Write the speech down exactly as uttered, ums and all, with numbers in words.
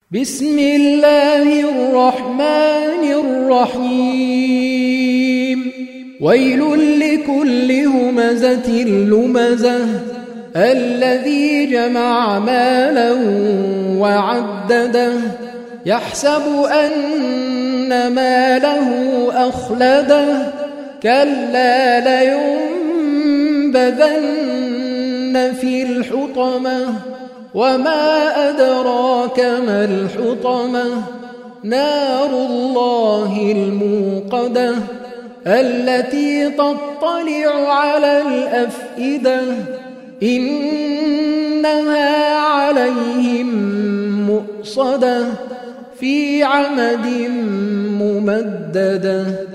بسم الله الرحمن الرحيم ويل لكل همزة لمزة الذي جمع مالا وعدده يحسب أن ماله أخلده كلا لينبذن في الحطمة وما أدراك ما الحطمة نار الله الموقدة التي تطلع على الأفئدة إنها عليهم مؤصدة في عمد ممددة.